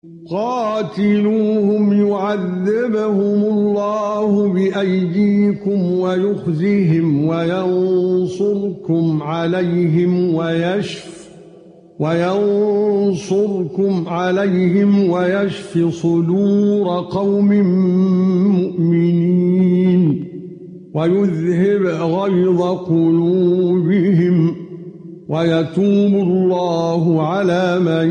قاتلوهم يعذبهم الله بأيديكم ويخزهم وينصركم عليهم ويشف صدور قوم مؤمنين ويذهب غيظ قلوبهم ويتوب الله على من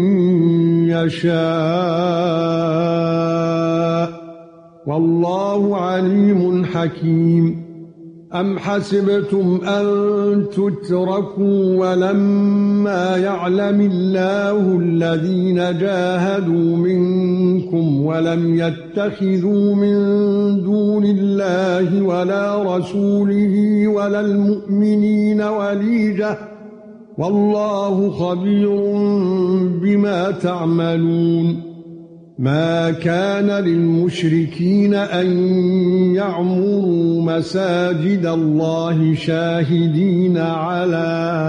يشاء والله عليم حكيم. أم حسبتم أن تتركوا ولما يعلم الله الذين جاهدوا منكم ولم يتخذوا من دون الله ولا رسوله ولا المؤمنين وليجة والله خبير بما تعملون. ما كان للمشركين أن يعمروا مساجد الله شاهدين على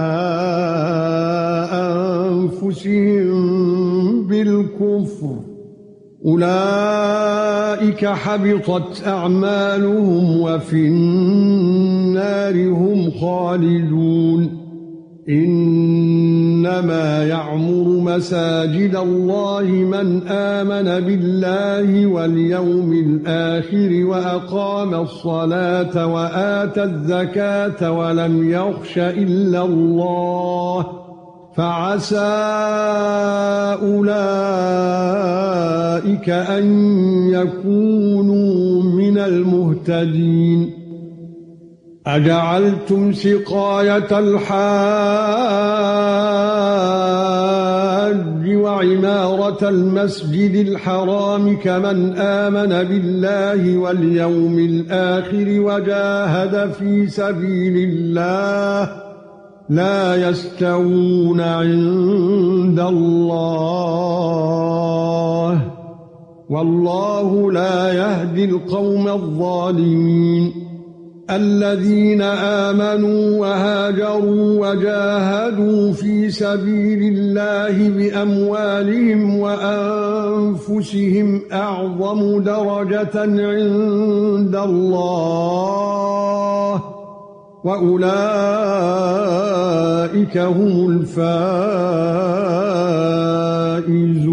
أنفسهم بالكفر أولئك حبطت أعمالهم وفي النار هم خالدون. إنما يعمر مساجد الله من آمن بالله واليوم الآخر وأقام الصلاة وآتى الزكاة ولم يخش إلا الله فعسى أولئك أن يكونوا من المهتدين. أجعلتم سقاية الحاج وعمارة المسجد الحرام كمن آمن بالله واليوم الآخر وجاهد في سبيل الله لا يستوون عند الله والله لا يهدي القوم الظالمين. الذين آمنوا وهاجروا وجاهدوا في سبيل الله بأموالهم وأنفسهم أعظم درجة عند الله وأولئك هم الفائزون.